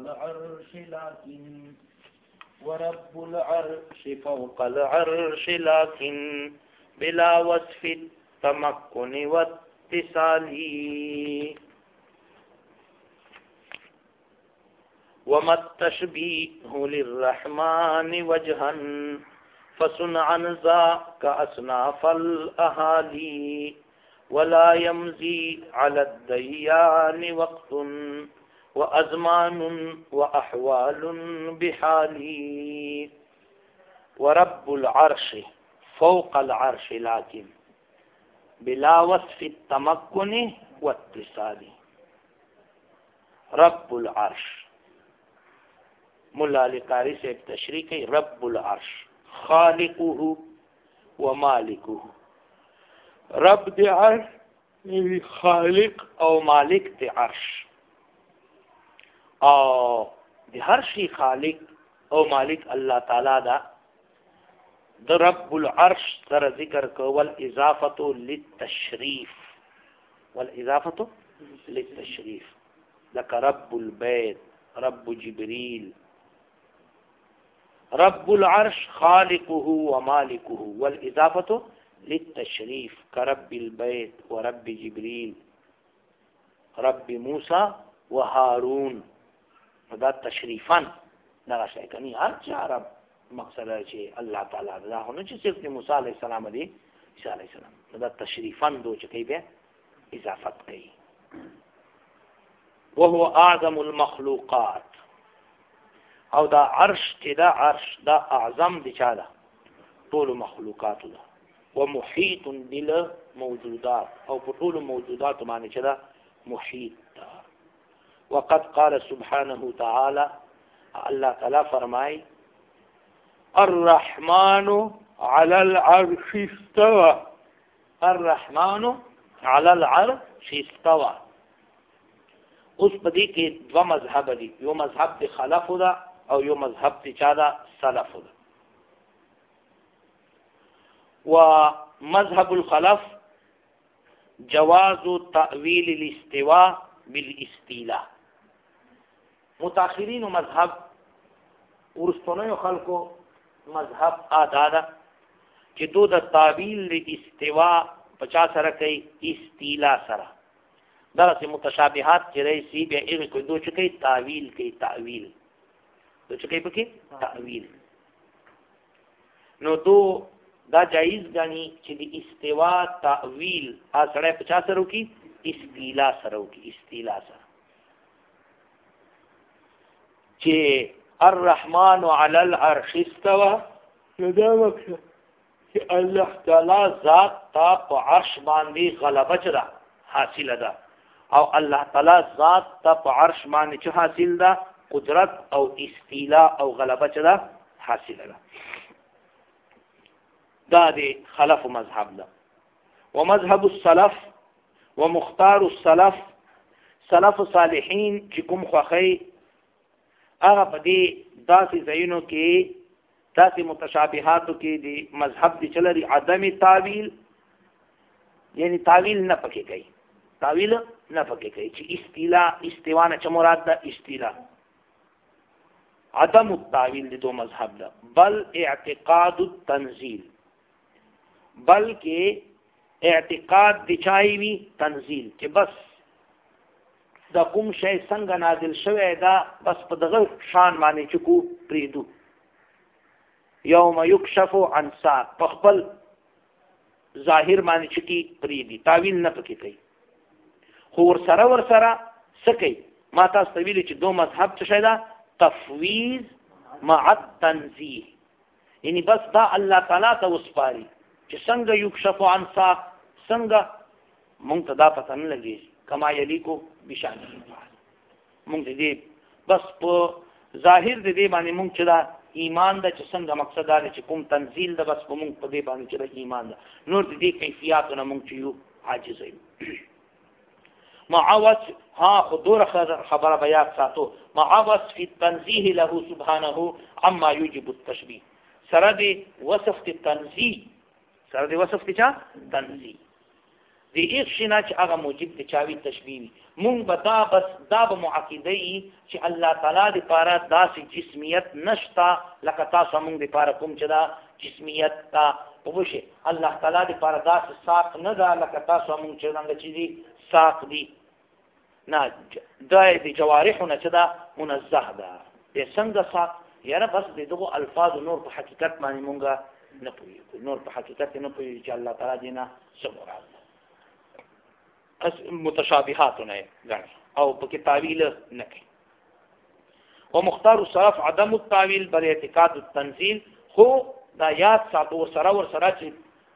العرش لكن ورب العرش فوق العرش لكن بلا وصف التمكن واتصال وما التشبيه للرحمن وجها فصنعا ذاك أصناف الأهالي ولا يمضي على الديان وقت وأزمان وأحوال بحالي ورب العرش فوق العرش لكن بلا وصف التمكن واتصال رب العرش ملا علی قاری سے تشریح کی رب العرش خالقه ومالكه رب دی عرش خالق او مالک دی عرش او دی هر شي خالق او مالک الله تعالی دا د رب العرش سره ذکر کول اضافه للتشریف والاضافه للتشریف لك رب البيت رب جبريل رب العرش خالقه ومالكه والإضافة للتشريف كرب البيت ورب جبريل رب موسى وهارون هذا تشريفا نرى شيء كني هرچا رب مقصد ہے اللہ تعالی دا ہونا چې صرف موسی علیہ السلام دی عیسی علیہ السلام هذا تشريفا دو چکی به اضافت کړي وهو اعظم المخلوقات او دا عرش چې دا عرش دا اعظم دي چا ده ټول مخلوقات ده ومحيط بالموجودات او په ټول موجودات باندې چې دا محيط ده وقد قال سبحانه تعالى الله تعالی فرمای الرحمن على العرش استوى الرحمن على العرش استوى اوس پدې کې دو مذهب دي یو مذهب د خلف ده او یو مذهب د چا ده سلف ده ومذهب الخلف جواز تأويل الاستواء بالاستيلاء متأخرین مذهب ورستونو خلکو مذهب آداده چې دو د تعویل الاستواء 50 سره کوي استیلا سره دا سه متشابهات چې رئیسی به هغه کوئی دوه چکی تعویل کوي تعویل دوه چکی پکې تعویل نو دو دا جایز غني چې د استوا تعویل اسره 50 سره کی استیلا سره کی استیلا سره چې الرحمن على العرش استوى دا مقصد چې الله تعالی ذات تا په عرش باندې غلبه چره حاصله ده او الله تعالی ذات ته په عرش باندې چې حاصل ده قدرت او استیلا او غلبه چې ده حاصله ده دا د خلف مذهب ده ومذهب السلف ومختار السلف سلف صالحین چې کوم خوخی هغه په دې داسې ځایونو کې داسې متشابهاتو کې د مذهب د چلري عدم تعویل یعنی تعویل نه پکې کوي تعویل نه پکې کوي چې استیلا استوا نه مراد ده استیلا عدم التعویل د دو مذهب ده بل اعتقاد التنزيل بلکې اعتقاد د چای وی تنزيل چې بس دا کوم شی څنګه نازل شوی دا بس په دغه شان باندې چې کو پریدو یوم یکشف عن ساق په خپل ظاهر باندې چې کی پریدي تعویل نه پکې کوي خو ور سره سکی ما تاسو ویل چې دو مذهب څه شي دا تفویض مع التنزیه یعنی بس دا الله تعالی ته وسپاري چې څنګه یکشف عن ساق څنګه مونږ ته دا پته نه لګي کما یلیکو بشان مونږ دې بس په ظاهر دې باندې مونږ چې دا ایمان دا چې څنګه مقصد دا چې کوم تنزیل دا بس په مونږ په دې باندې چې ایمان دا نور دې کیفیتونه مونږ چې یو عاجز یو معاوض ها حضور خبر بیان ساتو معاوض فی التنزیه له سبحانه عما یوجب التشبیه سره دی وصف التنزیه سره دی وصف چا تنزیه دی ایک شنا چې هغه موجب د چاوی تشبیه وي مونږ به دا بس دا به معقیده ای چې الله تعالی د پاره داسې جسمیت نشتا لکه تاسو مونږ د پاره کوم چې دا جسمیت تا وبشه الله تعالی د پاره داسې ساق نه دا لکه تاسو مونږ چې څنګه چې دي ساق دي نه دا د جوارحونه چې دا منزه ده د څنګه ساق یاره بس دغه الفاظ نور په حقیقت باندې مونږه نه پوهیږو نور په حقیقت نه پوهیږو چې الله تعالی دې نه څه مراد متشابهات نه غني او په کې تعویل نه کوي ومختار الصرف عدم التعویل بل اعتقاد التنزيل خو دا یاد ساتو سره ور سره چې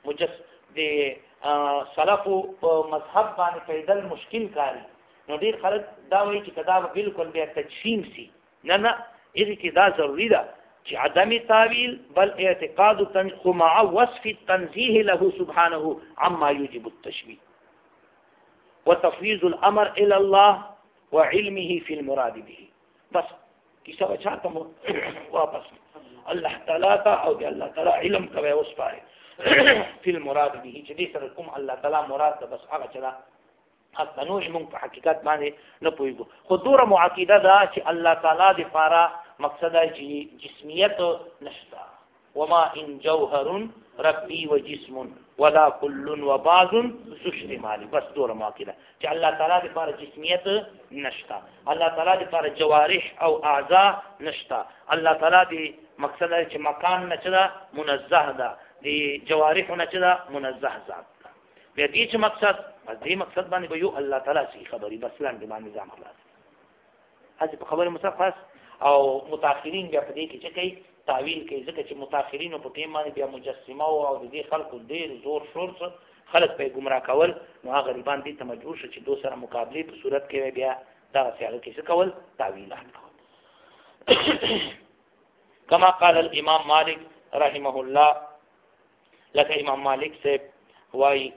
د سلف په مذهب باندې پیدل مشکل کاری نو ډیر خلک دا وایي چې کدا بالکل بیا تجسیم سي نه دې کې دا ضروری ده چې عدم تعویل بل اعتقاد مع وصف التنزيه له سبحانه عما يوجب التشبيه وتفويض الامر الى الله وعلمه في المراد به بس کیسه بچاته واپس الله تعالی تا او الله تعالی علم کوي اوس پاره في المراد به چې دې سره کوم الله تعالی مراد ده بس هغه چلا حتی نوع مونږ په حقیقت باندې نه پوهیږو خو دوره معقیده ده چې الله تعالی د پاره مقصد ہے جسمیت نشتا وما ان جوهر ربی و جسم ولا كل و بعض سشر مالی بس دور معقیده چې الله تعالی د پاره جسمیت نشتا الله تعالی د پاره جوارح او اعضاء نشتا الله تعالی د مقصد ہے چې مکان نشدا منزه ده د جوارح نشدا منزه ذات ده بیا دې چې مقصد دې مقصد باندې به یو الله تعالی سي خبري بس لاندې باندې ځم خلاص هڅه په خبره مصفص او متأخرین بیا په دې کې چې کوي تعویل کوي ځکه چې متأخرین په ټیم باندې بیا مجسمه او د دې خلکو ډېر زور شور خلک په گمراه کول نو هغه غریبان دي ته مجبور شي چې دو سره مقابله په صورت کې بیا دا څنګه کې څه کول تعویلات کول کما قال الامام مالک رحمه الله لکه امام مالک سے وای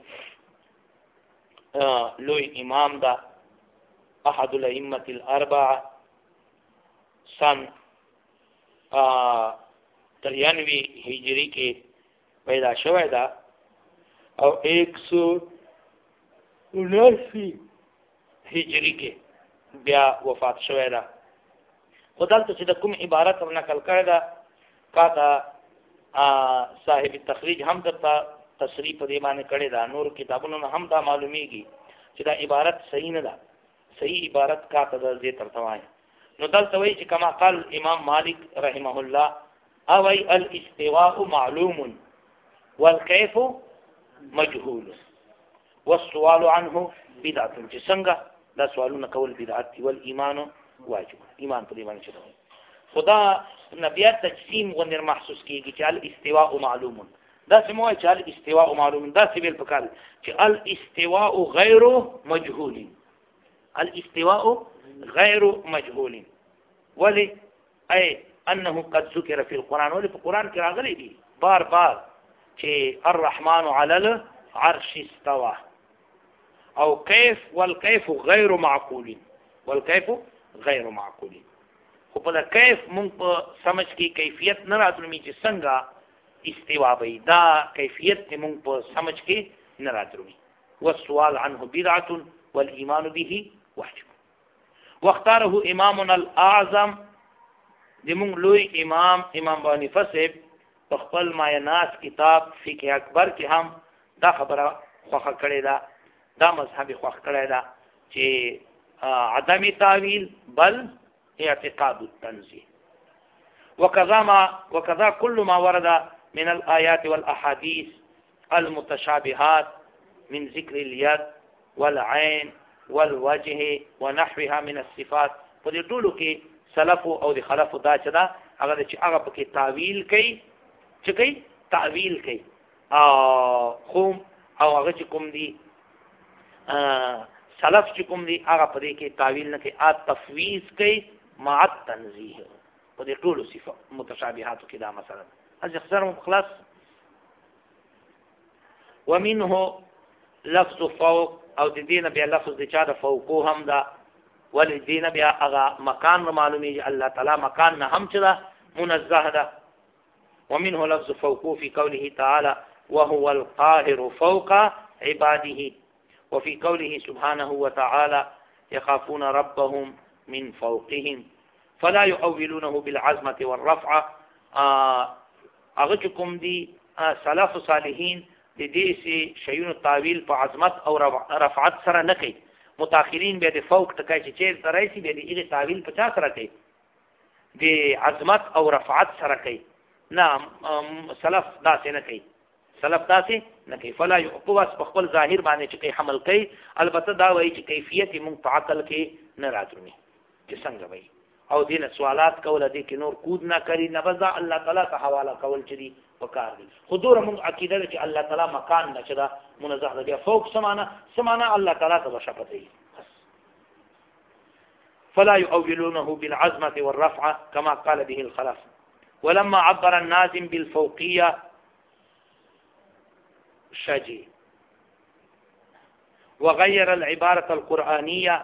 لوی امام دا احد الائمه الاربعه سن 93 ہجری کے پیدا شوه دا او 179 ہجری کے بیا وفات شوه دا خدالته چې د کوم عبارت نقل کړی دا کاته صاحب تخریج هم د تصریح په دی باندې کړی دا نور کتابونو هم دا معلومیږي چې دا عبارت صحیح نه ده صحیح عبارت کاته د دې ترتوای نو دلته وایي چې کما قال امام مالک رحمه الله او ای الاستواء معلوم والكيف مجهول والسؤال عنه بدعه چې څنګه دا سوالونه کول بدعت ول ایمان واجب ایمان په دې باندې چلو خدا نبیات تجسیم غنر محسوس کیږي چې الاستواء معلوم دا سموه چې الاستواء معلوم دا سبیل پکال چې الاستواء غیر مجهول الاستواء غير مجهول ولي اي انه قد ذكر في القران ولي في القران کې راغلي دي بار بار چې الرحمن على العرش استوى او كيف والكيف غير معقول والكيف غير معقول خو په کیف مونږ په سمجھ کې کیفیت نه راځي چې څنګه استوا وي دا کیفیت مونږ په سمجھ کې نه راځي والسؤال عنه بدعه والايمان به واجب واختاره امامنا الاعظم دمون لوی امام بانی فسب خپل مایناس کتاب فقه اکبر کې هم دا خبره خوخه کړی دا مذهب خوخه کړی دا چې عدم تعویل بل اعتقاد التنزيه وكذا كل ما ورد من الآيات والأحاديث المتشابهات من ذكر اليد والعين والوجه ونحوها من الصفات په دې ټولو کې سلف او د خلف دا چې دا هغه چې هغه پکې تعویل کوي چې کوي تعویل کوي خو او هغه چې کوم دي سلف چې کوم دي هغه په دې کې تعویل نه کوي تفویض کوي مع التنزيه په دې ټولو صفات متشابهات کې دا مثلا از اختصار خلاص ومنه لفظ فوق او د دین بیا لفظ د چا د فوقو هم دا ول دین بیا هغه مکان معلومی الله تعالی مکان نه هم چدا منزه ده ومنه لفظ فوقو في قوله تعالى وهو القاهر فوق عباده وفي قوله سبحانه وتعالى يخافون ربهم من فوقهم فلا يؤولونه بالعزمة والرفعة. اغچکم دی سلف صالحین د دې سي شیونو تعویل په عظمت او رفعت سره نه کوي. متأخرین به د فوق ټکای چې چیر ترایسي به د هغه تعویل 50 سره کوي د عظمت او رفعت سره کوي. نه سلف داسې نه کوي، سلف داسې نه کوي. فلا يقوس په خپل ظاهر باندې چې کوي حمل کوي. البته دا وایي چې کیفیت موږ په عقل کې نه راځي چې څنګه وایي او دین سوالات کول دي کې نور کود نه کوي نه بس الله تعالی ته حواله کول چې دي وکړ دي. حضور موږ عقیده چې الله تعالی مکان نه چدا منزه دی فوق سمانه الله تعالی ته بشپته. فلا يؤولونه بالعزمة والرفعة كما قال به الخلف. ولما عبر النازم بالفوقية شجي وغير العبارة القرآنية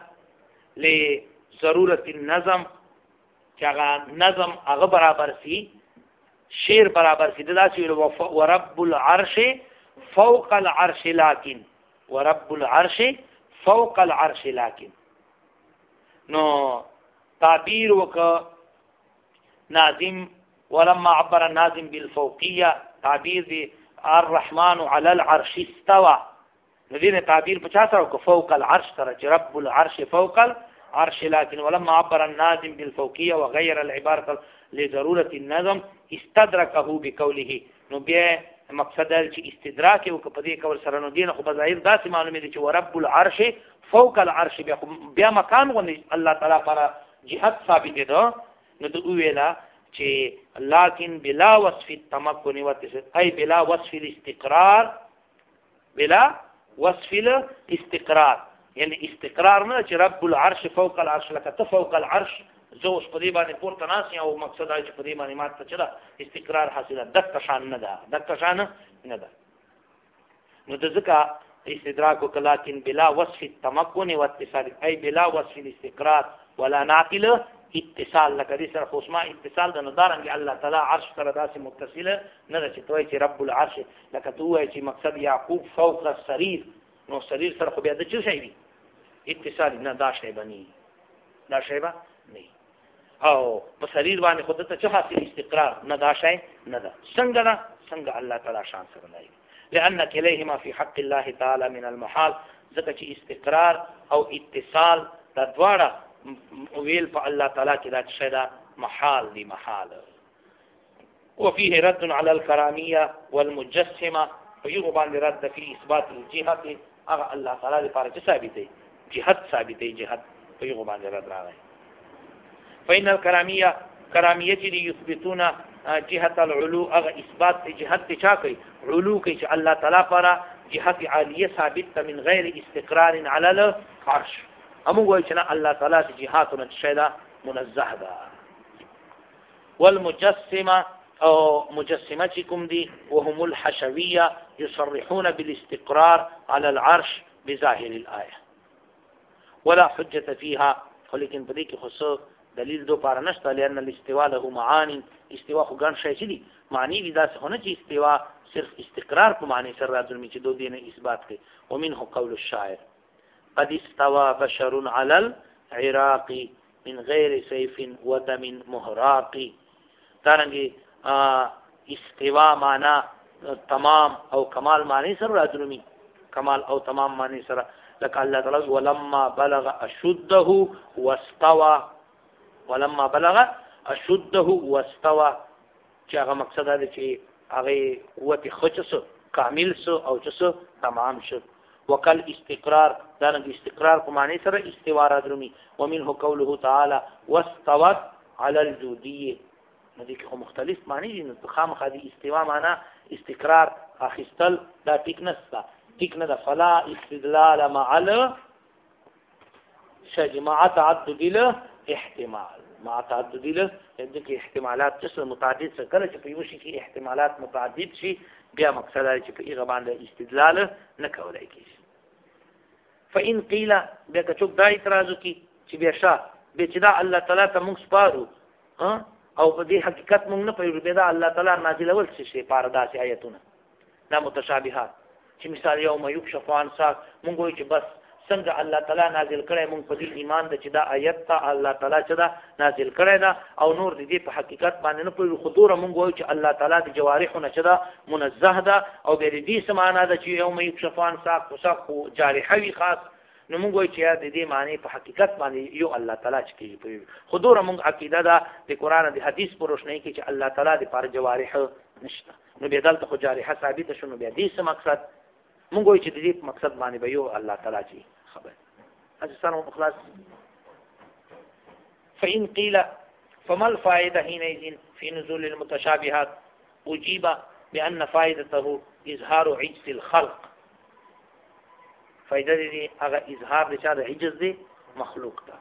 لضرورة النظم چاگا نظم اغا برابر سی شیر برابر سی دا سی ورب العرش فوق العرش لكن ورب العرش فوق العرش لكن نو تعبیر وک ناظم ولما عبر الناظم بالفوقية تعبیر دی الرحمن على العرش استوى ندین تعبیر 50 وک فوق العرش ترى رب العرش فوق العرش لكن ولما عبر الناظم بالفوقية وغير العبارة لضرورة النظم استدركه بقوله. نو بیا مقصد چې استدراک او په دې کول سره نو دین خو بظاهر داسې معلومه دي چې ورب العرش فوق العرش بیا مکان غوني الله تعالی پر جهت ثابت ده. نو د ویلا چې لكن بلا وصف التمكن اي بلا وصف الاستقرار بلا وصف الاستقرار يعني استقرار نه چې رب العرش فوق العرش لك فوق العرش زوش په دې باندې پورته ناس او مقصد چې په دې باندې ماته چلا استقرار حاصله دک شان نه ده دک شان نه ده. نو د ځکه استدراک لكن بلا وصف التمكن واتصال اي بلا وصف الاستقرار ولا ناقل اتصال لکه دې سره خوشما اتصال د ندارنګ الله تعالی عرش سره داسې متصله نه ده چې توي چې رب العرش لکه توي چې مقصد يعقوب فوق السرير نو سرير سره خو بیا د څه شي اتصال نه دا شی بني دا شی به نه او په سرير باندې خود ته څه حاصل استقرار نه دا شی نه ده. څنګه الله تعالی شان سره دی لأن كليهما في حق الله تعالى من المحال ځکه چې استقرار او اتصال د دواړه ویل په الله تعالی کې دا شی دا محال دی محال. وفيه رد على الكرامية والمجسمة فيغو باندې رد في اثبات الجهة هغه الله تعالی لپاره چې ثابت دی جهت ثابت دی جهت فيغو باندې رد راغی. فإن الكرامية كرامية دي يثبتون جهة العلو اغا اثبات جهت چا کوي علو کوي چې الله تعالی پر جهت عالیه ثابت من غیر استقرار على العرش. امو وایي چې الله تعالی د جهاتونو شیدا منزه ده. والمجسمه او مجسمه چې کوم دي وهم الحشويه يصرحون بالاستقرار على العرش بظاهر الايه ولا حجه فيها. ولكن بدې کې خصوص دلیل دو پار نشته لأن الاستواء له معاني استواء خو ګڼ شي دي معنی دي داسې هونه چې استواء صرف استقرار په معنی سره راځي چې دوی نه اثبات کوي. ومنه قول الشاعر قد استوى بشر على العراق من غير سيف ودم مهراق. دارنګه استواء معنا تمام او کمال معنی سره راځي کمال او تمام معنی سره لك الله تعالی ولما بلغ اشده واستوى ولما بلغ اشده واستوى چې هغه مقصد دی چې هغه قوت خچس کامل سو او چس تمام شو. وکل استقرار دغه استقرار په معنی سره استوا راځي. ومنه قوله تعالى واستوت على الجوديه. ندی کې مختلف معنی دي. نو خامخا دي استوا معنا استقرار اخستل دا ټیک نه ده. فلا استدلال مع مع تعدد الاحتمال مع تعدد له احتمالات جسر متعدد څه کله چې په یو شي کې احتمالات متعدد شي بیا مقصد دی چې په هغه باندې استدلال نه کولای کیږي. فإن قيل بیا که څوک دا اعتراض وکړي چې بیا به چې دا الله تعالی ته موږ سپارو او په دې حقیقت موږ نه پوهیږو بیا دا الله تعالی نازلول څه شي پاره داسې آیتونه دا متشابهات چې مثال یوم یکشف عن ساق مونږ وایو چې بس څنګه الله تعالی نازل کړی مونږ په دې ایمان ده چې دا آیت ته الله تعالی چې دا نازل کړی ده او نور دې په حقیقت باندې نه پوهېږو خو دومره مونږ وایو چې الله تعالی د جوارحو نه چې دا منزه ده او بیا د دې څه معنا ده چې یوم یکشف عن ساق ساق خو جارحه وي خاص نو مونږ وایو چې د دې معنی په حقیقت باندې یو الله تعالی چې کوي پوهېږو خو دومره مونږ عقیده ده د قرآن او د حدیث په روشنۍ کې چې الله تعالی د پاره جوارح نشته نو بیا دلته خو جارحه ثابته شو نو بیا دې څه مقصد مونږ وایو چې د دې مقصد باندې به یو الله تعالی چې خبر أجسانهم إخلاص. فإن قيل فما الفائدة حينئذ في نزول المتشابهات أجيب بأن فائدته إظهار عجز الخلق فائدة دي أغا إظهار لشاد عجز دي مخلوق دا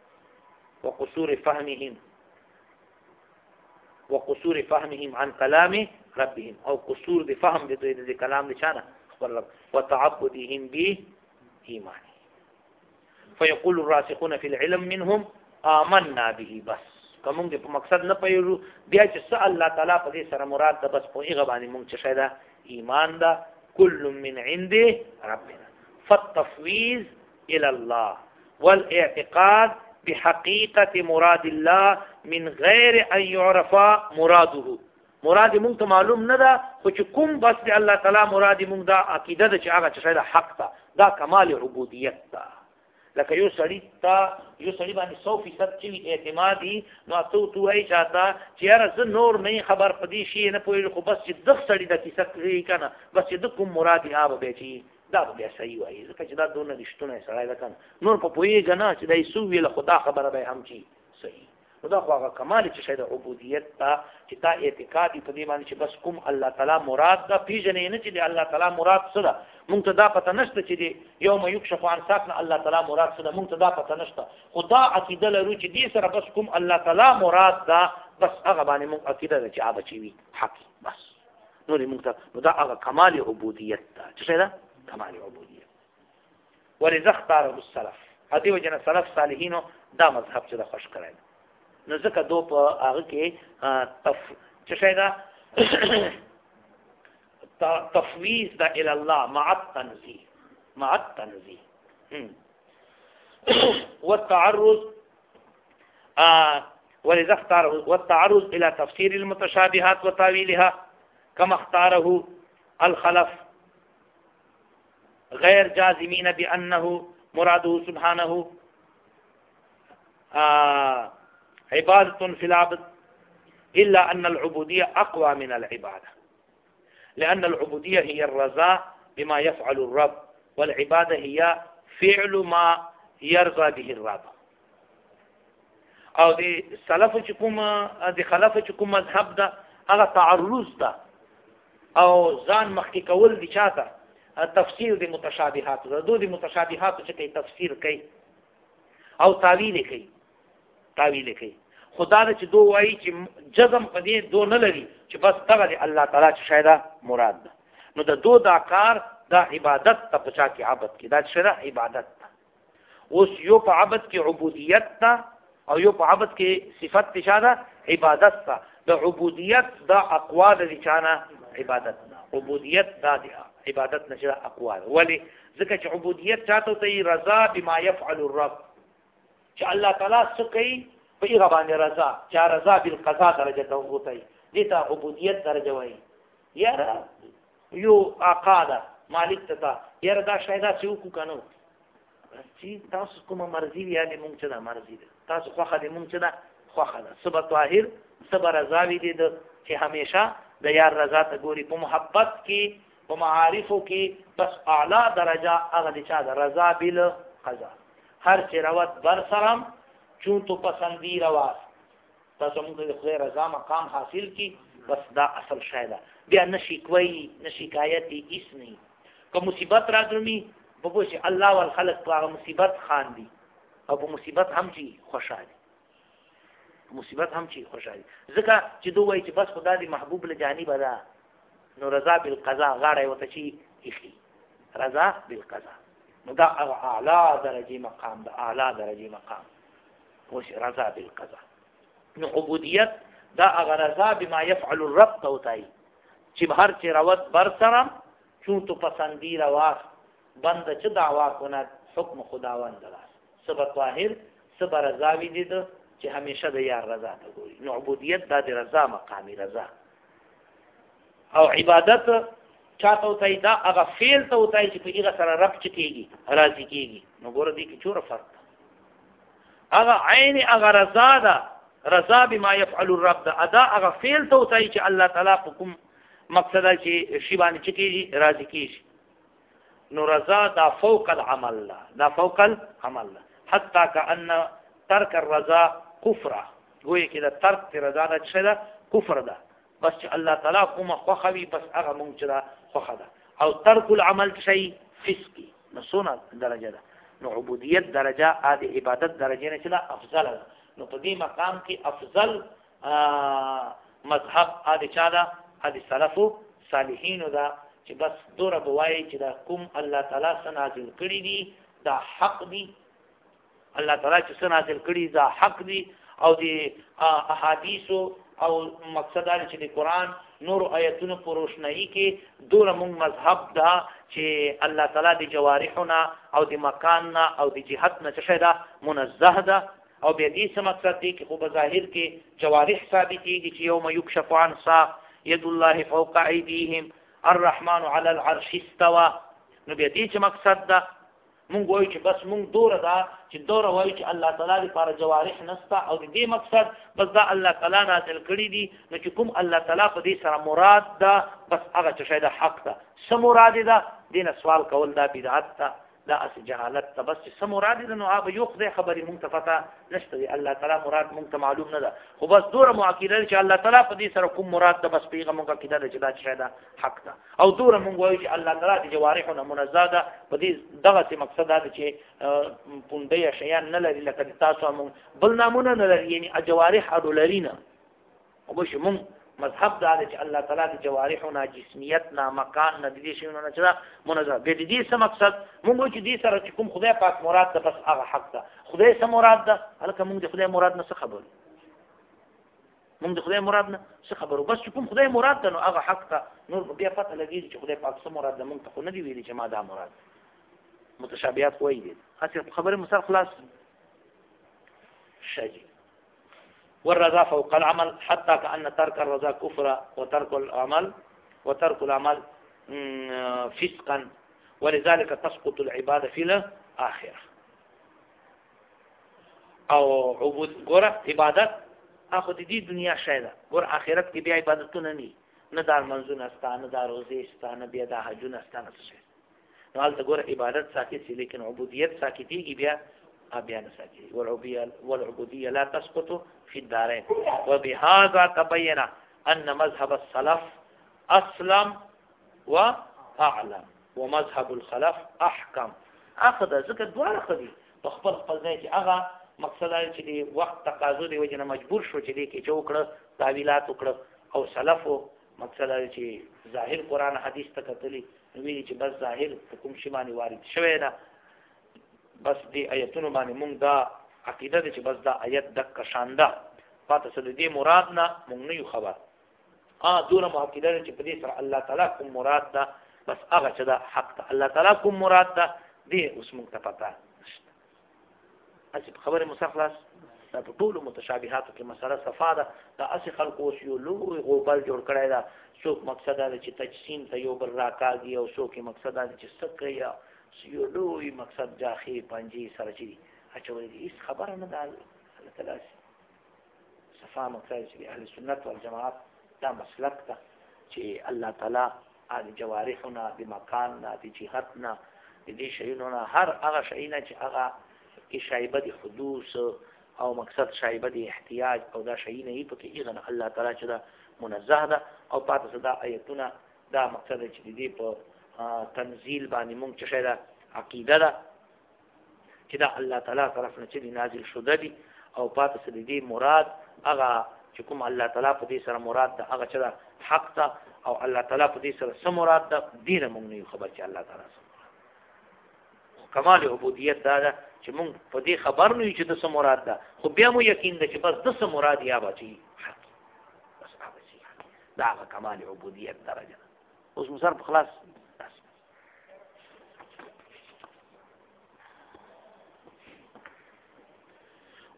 وقصور فهمهم عن كلام ربهم أو قصور دي فهم دي كلام لشانا وتعبدهم به إيمان فيقول الراسخون في العلم منهم آمنا به بس کوم دې په مقصد نه پېرو بیا چې څه الله تعالی په دې سره مراد ده بس په هغه باندې مونږ چې شاید ایمان ده كل من عند ربنا فالتفويض الى الله والاعتقاد بحقيقة مراد الله من غير ان يعرف مراده مراد مونږ ته معلوم نه ده خو چې کوم بس دې الله تعالی مراد مونږ دا عقیده ده چې هغه چې شاید حق ده دا کمال عبودیت ده لکه یو سړی باندې 100% چې اعتمادي نو ته وایي چاته چې یاره زه نور نه خبر پدې شي نه پوهېږم خو بس چې دغه سړی د کیسه کوي که نه بس چې د کوم مراد یې هغه به چې دا به بیا صحیح وایي ځکه چې دا دونه رښتونی سړی ده که نه نور په پوهېږه نه چې دا یې څه وویله خو دا خبره به هم چې صحیح نو دا خو هغه کمال چې شاید عبودیت ته چې تا اعتقاد په دې باندې چې بس کوم الله تعالی مراد ده پیژنې نه چې د الله تعالی مراد څه ده مونږ ته دا پته نشته چې د یوم یکشف عن ساق نه الله تعالی مراد څه ده مونږ ته دا پته نشته خو دا عقیده لرو چې دې سره بس کوم الله تعالی مراد ده بس هغه باندې مونږ عقیده ده چې هغه چې وي حق بس نور مونږ ته نو دا هغه کمال عبودیت ده چې څه ده کمال عبودیت ولذا اختاره السلف هدې وجه نه سلف صالحینو دا مذهب چې دا خوښ کړی نو ځکه دو په هغه کې چې شاید تفويض ده الى الله مع التنزيه والتعرض ولذا اختاره والتعرض الى تفسير المتشابهات وتاويلها كما اختاره الخلف غير جازمين بانه مراده سبحانه عبادة في العبد إلا أن العبودية أقوى من العبادة لأن العبودية هي الرضا بما يفعل الرب والعبادة هي فعل ما يرضى به الرب او دي سلف چکم دي خلف چکم مذهب ده هغه تعرض ده او ځان مخکې کول دي چاته تفسیر دي متشابهات ده دو دي متشابهات چې کوي تفسیر کوي او تعویل کوي خدا دې چې دو وایي چې جزم په دې دو نه لري چې بس دغه دی الله تعالی چې شاید مراد ده نو د دو دا کار دا عبادت ته پچا کې عبادت کې دا چې عبادت ده اوس یو په عبادت کې عبودیت ده او یو په عبادت کې صفت تشاده عبادت ده د عبودیت دا اقوا د چانه عبادت ده عبودیت دا دی عبادت نشه اقوا ولی ځکه چې عبودیت چاته ته رضا بما يفعل الرب چې الله تعالی څه کوي په هغه باندې رضا چې رضا بالقضاء درجه ته وته دي ته عبودیت درجه وایي یاره یو آقا ده مالک ته یاره دا شایدا چې وکړو کنه چې تاسو کومه مرضی وي یعنی مونږ چې دا مرضی ده تاسو خوخه دې مونږ چې دا خوخه ده صبر طاهر صبر رضا وي دي چې همیشه د یار رضا ته ګوري په محبت کې په معارفو کې بس اعلی درجه هغه دي چې رضا بالقضاء هر چې روت بر سرم چون تو پسندی رواز تاسو موږ د خدای رضا مقام حاصل کی بس دا اصل شایده بیا نشي کوي نشي کایتی هیڅ نه که مصیبت را درمي بابو چې الله والخلق په مصیبت خان دي او په مصیبت هم چی خوشاله مصیبت هم چی خوشاله ځکه چې دوی وایي چې بس خدای دی محبوب له جانب ده نو رضا بالقضاء غاړه وته چی اخی رضا بالقضاء نو دا اعلی درجه مقام ده اعلی درجه مقام وش رضا بالقضاء نو عبودیت دا اگر رضا بما يفعل الرب توتای چې هر چې روت بر سره چون تو پسندی رواست بنده چه دعوا کند حکم خداوند است صبر طاهر صبر رضاوی دید چې همیشه د یار رضا ته ګوري نو عبودیت د رضا مقامی رضا او عبادت چاته وتای دا هغه فعل ته وتای چې په هغه سره رب چکیږي راضي کیږي نو ګوره دې کې چوره فرق هغه عین هغه رضا ده رضا بما يفعل الرب ده ادا هغه فعل ته وتای چې الله تعالی په کوم مقصد چې شی باندې چکیږي راضي کیږي نو رضا دا فوق العمل دا فوق العمل حتی کأن ترک الرضا کفر گویا کې دا ترک رضا دا څه ده کفر ده بس چې الله تعالی کومه خوخوي بس هغه مونږ چې دا خوخه ده او ترک العمل شي فسقي نو څونه درجه ده نو عبودیت درجه د عبادت درجه نه چې دا افضل ده نو په دې مقام کې افضل مذهب د چا ده د سلفو صالحینو ده چې بس دوره بوایي چې دا کوم الله تعالی څخه نازل کړي دي دا حق دي الله تعالی چې څه نازل کړي دا حق دي او د احادیث او مقصد دا چې د قران نور آیتونو پروشنایی کې دوره مونږ مذهب دا چې الله تعالی د جوارحنا او د مکاننا او د جهت نه څه ده منزه ده او به دې څه مقصد دی چې خو بظاهر کې جوارح ثابتېږي چې یوم یکشف عن ساق ید الله فوق ایدیهم الرحمن على العرش استوى نو به دې څه مقصد ده مونږ وایو چې بس مونږ دوره دا چې دوره وایو چې الله تعالی لپاره جوارح نستا او دې مقصد بس دا الله تعالی نازل کړی دي نو چې کوم الله تعالی په دې سره مراد ده بس هغه چې شاید حق ده څه مراد ده دین سوال کول دا بدعت ده دا اس جهالت ته بس څه مراد ده نو هغه یو خدای خبرې مونږ ته پته نشته دی الله تعالی مراد مونږ ته معلوم نه ده خو بس دوره معقیده چې الله تعالی په دې سره کوم مراد ده بس پیغمبر مونږه کیده چې دا شاید حق ده او دوره مونږ وایو چې الله تعالی د جوارحونه منزه ده په دې دغه څه مقصد ده چې پوندې شیان نه لري لکه تاسو مونږ بل نامونه نه لري یعنی جوارح اډو لرينه او بش مونږ مذهب دا چې الله تعالی د جوارحنا جسمیتنا مکان نه دي شنو نه چې منزه به دې څه مقصد موږ چې دې سره چې کوم خدای پاک مراد ده بس هغه حق ده خدای څه مراد ده هلکه موږ د خدای مراد نه څه خبر موږ د خدای مراد نه څه خبرو بس چې کوم خدای مراد ده نو هغه حق ده نور بیا پته لګیږي چې خدای پاک څه مراد ده موږ ته خو نه دی ویلي چې ما دا مراد متشابهات وایي دي اصل خبره مثال خلاص شاجي والرضا فوق العمل حتى كأن ترك الرضا كفر وترك العمل فسقا ولذلك تسقط العبادة في الآخرة او عبود ګوره عبادت اخو دې دنیا شایده ګوره آخرت کې بیا عبادتونه نه دار منځونه استا نه دار روزي استا نه بیا د حجونه استا نه څه نو حالت ګوره عبادت ساکت سي لیکن عبودیت ساکتيږي بیا ابيان ساكي والعبودية لا تسقط في الدارين وبهذا تبين أن مذهب السلف أسلم وأعلم ومذهب الخلف أحكم أخذ ذكر دوار أخذي تخبر قلناك أغا مقصد چې دی وخت تقاضو دی وجنه مجبور شو چې دی کې چوکړه تعویلات وکړه او سلفو مقصد چې ظاهر قرآن حدیث تکتلی ویلي چې بس ظاهر کوم شی باندې وارد شوی ده بس دی آیتونو باندې مونږ دا عقیده ده چې بس دا آیت دک شانده پاتې سره دې مراد نه مونږ نه یو خبر دوره عقیده ده چې په دې سره الله تعالی کوم مراد ده بس هغه چې دا حق ده الله تعالی کوم مراد ده دې اوس مونږ ته پته نشته اسی خبره مستخلص دا په ټول متشابهاتو کې مسله صفاده دا اسی خلق اوس یو لوی غوبل جوړ کړی دا څوک مقصد ده چې تجسیم ته یو بل راکاږي او څوک مقصد ده چې سکه یو لوی مقصد جاخي پنجي سره چي اچولې دي هیڅ خبره نه ده الله تعالی صفا مقصد چې اهل سنت والجماعت دا مسلک ته چې الله تعالی د جوارحنا د مکاننا د جهتنا د دې شیونو هر هغه شیونه چې هغه کې شایبه د حدوث او مقصد شایبه د احتیاج او دا شیونه یې پکې ایغه الله تعالی چې دا منزه ده او پاتې دا آیتونه دا مقصد چې دې په تنزیل باندې مونږ چې شاید عقیده ده چې دا الله تعالی طرف نه چې نازل شوه دي او پاتې سره دې مراد هغه چې کوم الله تعالی په دې سره مراد ده هغه چې حق ده او الله تعالی په دې سره سم مراد ده دین مونږ نه خبر چې الله تعالی کمال عبودیت دا چې مونږ په دې خبر نه یو چې د سم مراد ده خو بیا مو یقین ده چې بس د سم مراد یا بچي حق بس هغه دا کمال عبودیت درجه اوس مصرف خلاص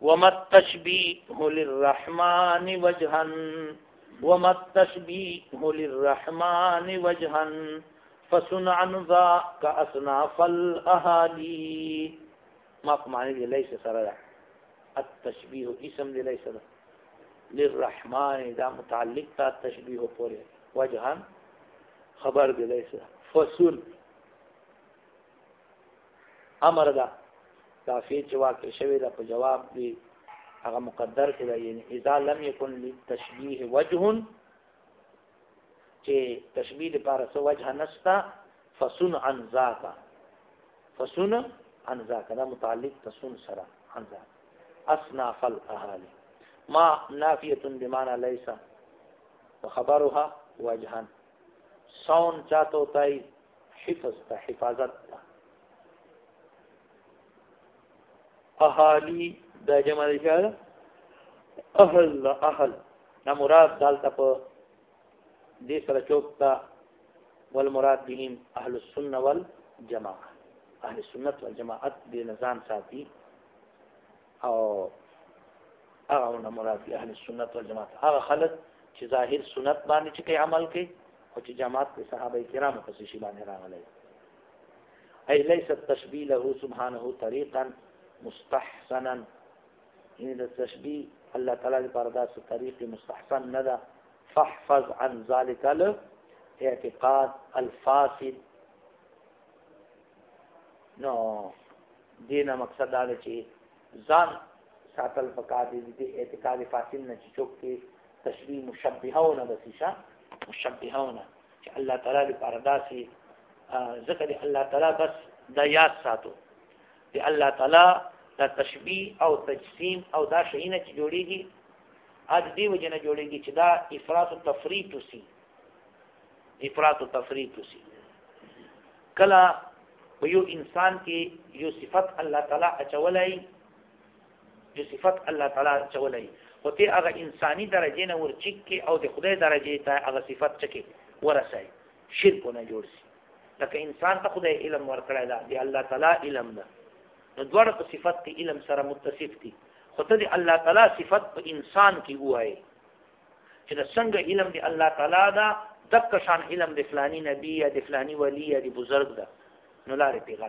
وما التشبيه للرحمن وجها وما التشبيه للرحمن وجها فصنعا ذاك اصناف الاهالي. ما معنی دی ليس سره التشبيه اسم دی ليس للرحمن دا متعلق تا تشبيه پورے وجها خبر دی ليس فصل امر دا فی چې واقع شوی دا په جواب دی هغه مقدر کړه یعنی اذا لم يكن للتشبيه وجه چې تشبيه لپاره څه وجه نشتا فصن عن ذاك فصن عن ذاك دا متعلق تصن سرا عن ذاك اصناف الاهالي ما نافيه بمعنى ليس وخبرها وجها صون چاہتا ہوتا ہے حفظ تا حفاظت تا اهالي دا جمع دی فعل اهل نا مراد دالتا پا دی سر چوکتا والمراد بهم اهل السنة والجماعة اهل السنة والجماعت دی نظام ساتي او اغاونا مراد بی اهل السنة والجماعت اغا خلق چی ظاہر سنت بانی چکی عمل کی او چی جماعت کی صحابہ کرام خصیشی بانی رام علیہ ای لیس التشبیح له سبحانه طریقا مستحسنا یعنی دا تشبیح اللہ تعالی دی پارداس طریق مستحسن ندا فاحفظ عن ذلك الاعتقاد الفاسد نو دینا مقصد داده چی ځان ساتل پکار دي اعتقاد فاسد نه چې څوک کې تشبیه مشبهونه بسیشا مشبهونه چې الله تعالی دی پارداسي ذکر الله تعالی بس دا یاد ساتو دی الله تعالی دا تشبیه او تجسیم او دا شیونه چې جوړیږي اج دی وجنه جوړیږي چې دا افراط او تفریط وسی افراط او تفریط وسی کلا یو انسان کې یو صفت الله تعالی اچولای جو صفت الله تعالی اچولای او ته هغه انساني درجه نه ورچک کې او د خدای درجه ته هغه صفت چکه ورسای شرک نه جوړ شي لکه انسان ته خدای علم ورکړی دا دی الله تعالی علم ده نو دوړه په صفت کې علم سره متصف دي خو ته دی الله تعالی صفت په انسان کې وایي چې د څنګه علم دی الله تعالی دا دک شان علم د فلانی نبی یا د فلانی ولی یا د بزرگ ده نو لارې پیغار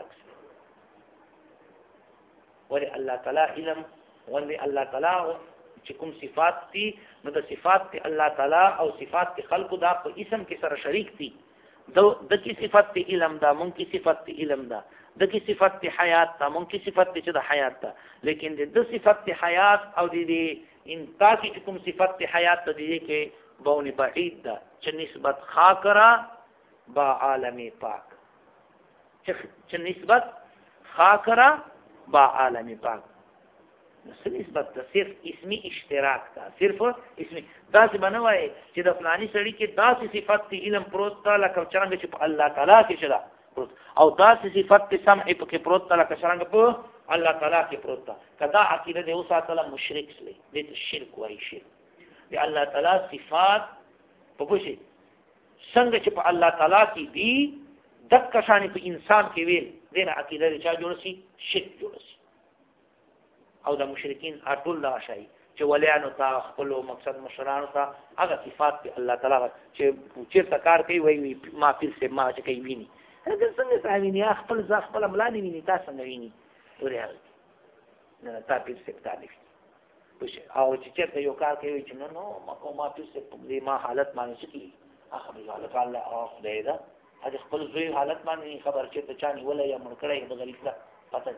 ولی الله تعالی علم ولی الله تعالی چې کوم صفات دي نو د صفات دی الله تعالی او صفات دی خلق دا په اسم کې سره شریک دي د کی صفات دی علم دا مونږ کی صفات دی علم دا د کی صفات دی حیات دا مونږ کی صفات دی چې د حیات دا لیکن د صفات دی حیات او د انتا کی کوم صفات دی حیات دی کې بون بعید دا چې نسبت خاکرا با عالم پاک چې نسبت خاکرا با عالم پاک نسبت دا صرف اسمی اشتراک دا صرف اسمی دا سی بنوائی چې د فلانی سړی کې دا سی صفت تی علم پروت تا لکه چرنگ چې په اللہ تعالی کې شدا پروت او دا سی صفت تی سمع پا کې پروت تا لکه چرنگ په اللہ تعالی کې پروت تا کدا عقیده دے اوسا تعالی مشرک سلی دیتا شرک وائی شرک دی اللہ تعالی صفات پا پوشی سنگ چې په اللہ تعالی کې دی دک کشانی په انسان کې ویل دینا عقیده دے چا جوڑ سی شرک جوڑ سی او د مشرکین اټول لا شي چې ولیانو ته خپل مقصد مشرانو ته هغه صفات په الله تعالی چې کار کوي وي ما پیر سه ما چې کوي ویني هغه څنګه تعویني خپل ځ خپل ملاني ویني تاسو څنګه ویني ورته نه تا پیر سه تعریف او چې یو کار کوي چې نو ما پیر سه په ما حالت باندې شي هغه حالت الله او خدای دا هغه خپل زوی حالت باندې خبر چې ته چاني ولا یا مړ کړی د غریب لا پته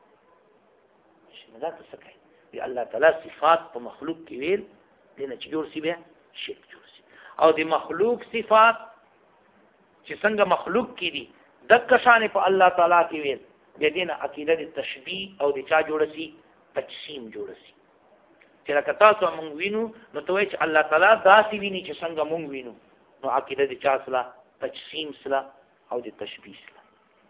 دا څه کوي دی الله تعالی صفات په مخلوق کې ویل دینه چې جوړ سی بیا شرک جوړ سی او د مخلوق صفات چې څنګه مخلوق کې دي د کشان په الله تعالی کې ویل د دینه عقیده د تشبیه او د چا جوړ سی تقسیم جوړ سی چې لکه تاسو مونږ وینو نو ته چې الله تعالی داسې ویني چې څنګه مونږ وینو نو عقیده د چا سره تقسیم سره او د تشبیه سره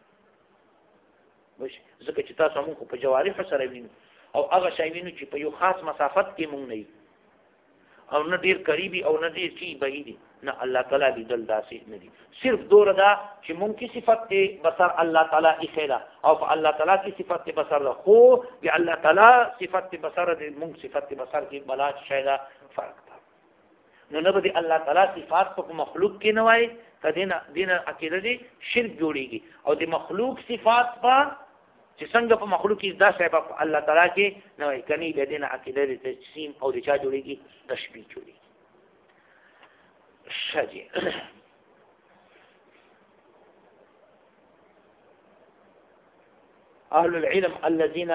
وش ځکه چې تاسو مونږ په جوارح سره وینو او هغه شی وینو چې په یو خاص مسافت کې مونږ نه او نه ډیر قریبي او نه ډیر چی بعیدي، نه الله تعالی لیدل داسې نه دي. صرف دوره دا چې مونږ کی صفت ته بصر الله تعالی اخیرا او په الله تعالی کی صفت ته بصر ده، خو بیا الله تعالی صفت ته بصر دې مونږ صفت ته بصر کې بلا شایدا فرق ده. نو نه به الله تعالی صفات په مخلوق کې نه وای کدینه دینه عقیده دي شرک جوړيږي، او د مخلوق صفات په چې څنګه په مخلوق کې دا شی په الله تعالی کې نه وای کني به دینه عقیده دي تقسیم او د چا جوړيږي تشبیه جوړيږي. شجع أهل العلم الذين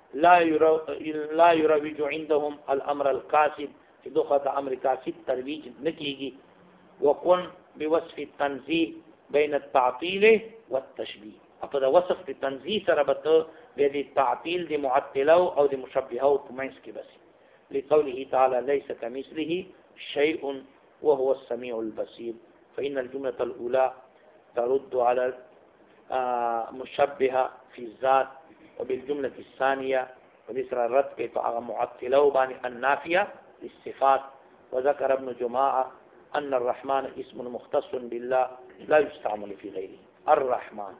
لا يروج عندهم الأمر الكاسب في دخلة أمر كاسب ترويج نكيجي وقل بوصف التنزيه بين التعطيل والتشبيه. أقول وصف التنزيه سربت بين التعطيل دي معطلة أو دي مشبهة وتميز بس، لقوله تعالى ليس كمثله شيء وهو السميع البصير، فإن الجملة الأولى ترد على مشبهة في الذات، وبالجملة الثانية وليسر الرد كيف معطلة بان النافية للصفات. وذكر ابن جماعة أن الرحمن اسم مختص بالله لا يستعمل في غيره. الرحمن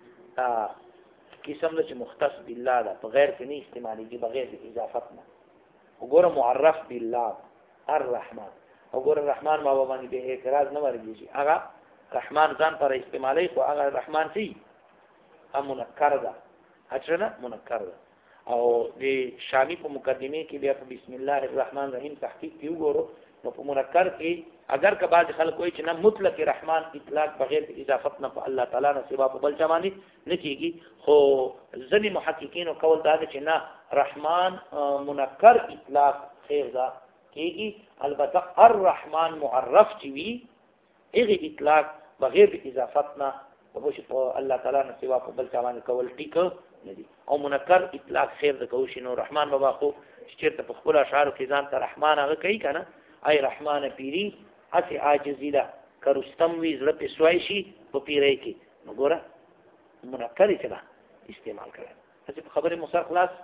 قسم لچ مختص بالله دا بغیر کنی استعمالی دی بغیر اضافتنا، وګوره معرف بالله الرحمن، وګوره الرحمن ما باندې به اعتراض نه ورګیږي، هغه رحمان ځان پر استعمالي خو هغه رحمان سی هم منکر ده، اچھا منکر ده. او د شامی په مقدمه کې بیا په بسم الله الرحمن الرحیم تحقیق کې وګورو، نو په منکر کې اگر که بعض خلک وایي چې نه مطلق رحمان اطلاق بغیر اضافت نه په الله تعالی نه سوا په بل چا باندې نه کیږي، خو ځینې محققین قول دا دی چې نه رحمان منکر اطلاق خیر ده کیږي، البته الرحمن معرف چې وي هغه اطلاق بغیر اضافت نه په الله تعالی نه سوا په بل چا باندې کول ټیک نه دي. او منکر اطلاق خیر ده کوشي. نو رحمان بابا خو چیرته په خپل اشعار کې ځان ته رحمان هغه کوي کنه، ای رحمان پیری اسی عاجزی ده کرستم وی زړه په سوای شي په پیری کې، نو ګوره منکر کړه استعمال کړه. هڅه خبره مو سره خلاص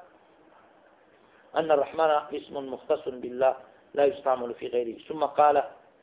ان الرحمن اسم مختص بالله لا يستعمل في غيره. ثم قال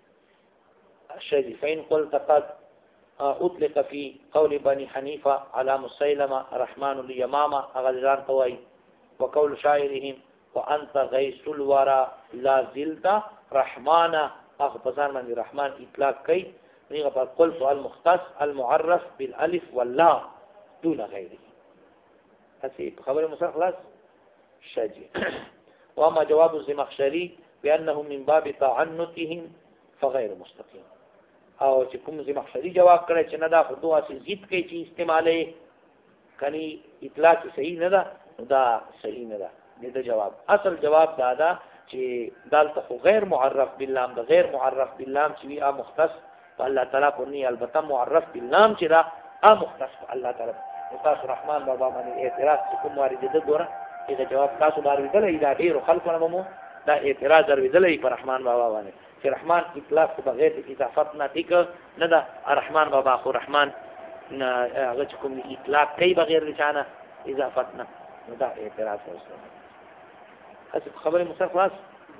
الشيخ فإن قلت قد أطلق في قول بني حنيفة على مسيلمة رحمن اليمامة أغلران قوي، وقول شاعرهم وأنت غيث الورى لا زلت رحمانا أخبزان من الرحمن إطلاق كي قلت المختص المعرف بالألف واللام دون غيره. هسي خبر مسار خلاص شاجي. وأما جواب الزمخشري بأنه من باب تعنتهم فغير مستقيم. او چې کوم زمخشري جواب کړی چې نه دا خدوا سي ضد کوي چې استعماله کني اطلاق صحیح نه ده، دا صحیح نه ده. دا جواب اصل جواب دا ده چې دالته غیر معرف باللام ده، غیر معرف باللام چې وی مختص الله تعالی په ني، البته معرف باللام چې دا مختص الله تعالی. تاسو رحمان بابا باندې اعتراض کوم وارد ده، ګوره دا جواب تاسو باندې دلې دا ډیر خلکو نه مو دا اعتراض درویدلې پر رحمان بابا باندې چې رحمان اطلاق بغیر اضافت نه ټیک نه ده. رحمان بابا خو رحمان هغه کوم اطلاق کوي بغیر لسانه اضافت نه، نو دا اعتراض وسره. حسب خبره مصرف خلاص.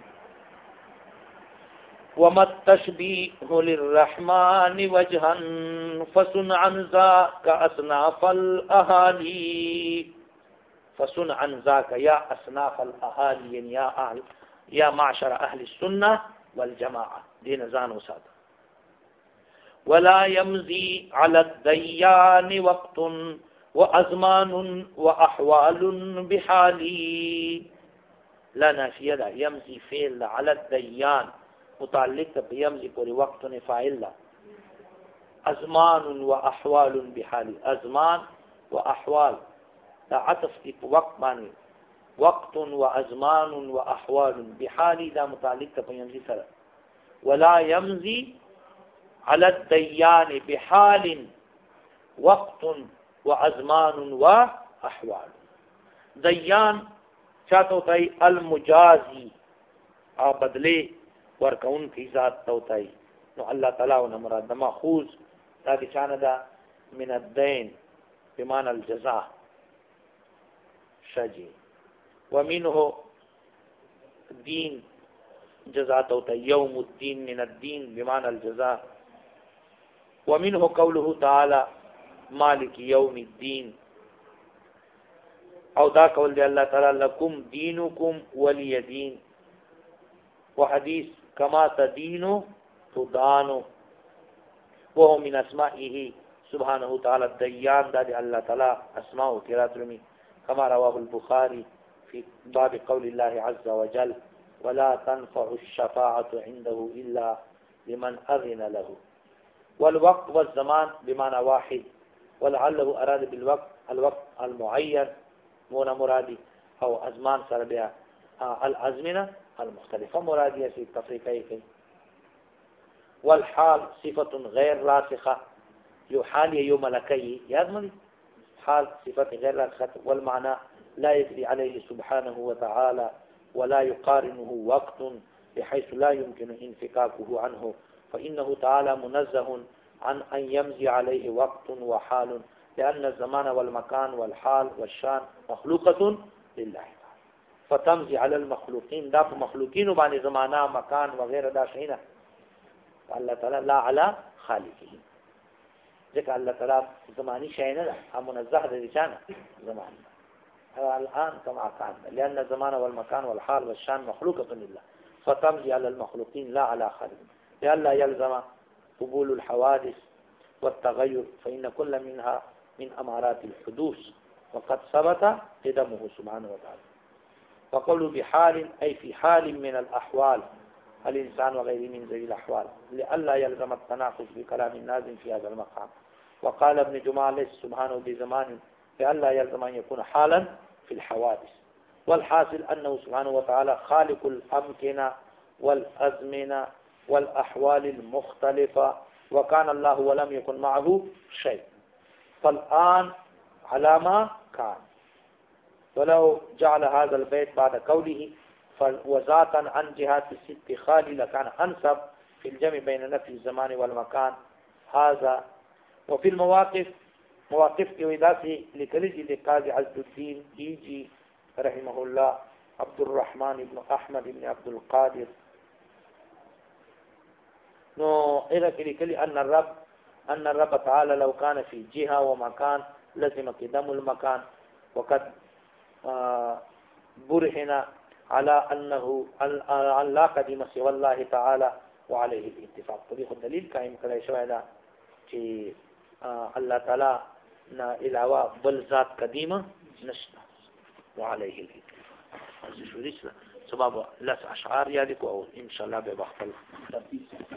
وما التشبيه للرحمن وجها فصن عن ذاك أصناف الأهالي. فصن عن ذاك يا أصناف الأهالي، يا أهل يا معشر أهل السنة والجماعة دين زان وساد. ولا يمضي على الديان وقت وأزمان وأحوال بحالي. لا نافية لا يمضي فعل على الديان متعلق بيمضي پر وقت فاعل، أزمان وأحوال بحالي. أزمان وأحوال دا عطف في وقت باني، وقت وأزمان وأحوال بحالي دا متعلق بيمضي سره. ولا يمضي على الديان بحال وقت وأزمان وأحوال. ديان چاہتا ہوتا ہے المجازی بدلے ورکون کی ذات ہوتا ہے. نو اللہ تعالیٰ و مراد ماخوذ دا بچانا دا من الدین بمعنى الجزاء شجی. ومنه دین جزاء توتا يوم الدين من الدين بمعنى الجزاء. ومنه قوله تعالى مالك يوم الدين، او دا قول دی الله تعالی لکم دینکم ولی دین. وحديث كما تدين تدان، وهو من اسمائه سبحانه تعالى الديان، دا الله تعالى اسماء كراترمي، كما رواه البخاري في باب قول الله عز وجل ولا تنفع الشفاعة عنده إلا لمن أذن له. والوقت والزمان بمعنى واحد، ولعله أراد بالوقت الوقت المعين مون مرادي، او ازمان سره بیا الازمنه المختلفه مراديه في تفريقه. والحال صفه غير راسخه، یو حال یو ملکی یاد ملي حال صفه غير راسخه، والمعنى لا يجري عليه سبحانه وتعالى ولا يقارنه وقت بحيث لا يمكن انفكاكه عنه، فإنه تعالى منزه عن أن يمزي عليه وقت وحال، لأن الزمان والمكان والحال والشان مخلوقة لله تعالى، فتمزي على المخلوقين، دا مخلوقين وبعد زمانا مكان وغير دا شينا، الله تعالى لا على خالقه. ذكر الله تعالى زماني شينا دا منزه دا شانا زماني الآن كما كان، لأن الزمان والمكان والحال والشان مخلوقة لله، فتمزي على المخلوقين لا على خالقه، لئلا يلزم قبول الحوادث والتغير، فإن كل منها من أمارات الحدوث، وقد ثبت قدمه سبحانه وتعالى. وقالوا بحال أي في حال من الأحوال الإنسان وغيره من ذوي الأحوال، لئلا يلزم التناقض بكلام النازم في هذا المقام. وقال ابن جمال سبحانه بزمان لئلا يلزم أن يكون حالا في الحوادث. والحاصل أنه سبحانه وتعالى خالق الأمكنة والأزمنة والأحوال المختلفة، وكان الله ولم يكن معه شيء، فالآن على ما كان. ولو جعل هذا البيت بعد قوله وذاتا عن جهات الست خالي لكان أنسب في الجمع بين نفي الزمان والمكان هذا. وفي المواقف مواقف إوداسي لكلجي لقاضي عز الدين إيجي رحمه الله عبد الرحمن بن أحمد بن عبد القادر، نو إذا كلي أن الرب تعالى لو كان في جهة ومكان لزم قدم المكان، وقد برهن على أنه أن لا قديم سوى الله تعالى وعليه الاتفاق. طريق الدليل كائم كلا شوائدا في الله تعالى نا علاوه بل ذات قديمه نشتا وعليه الاتفاق. سبب لس اشعار يادكو او ان شاء الله بوقت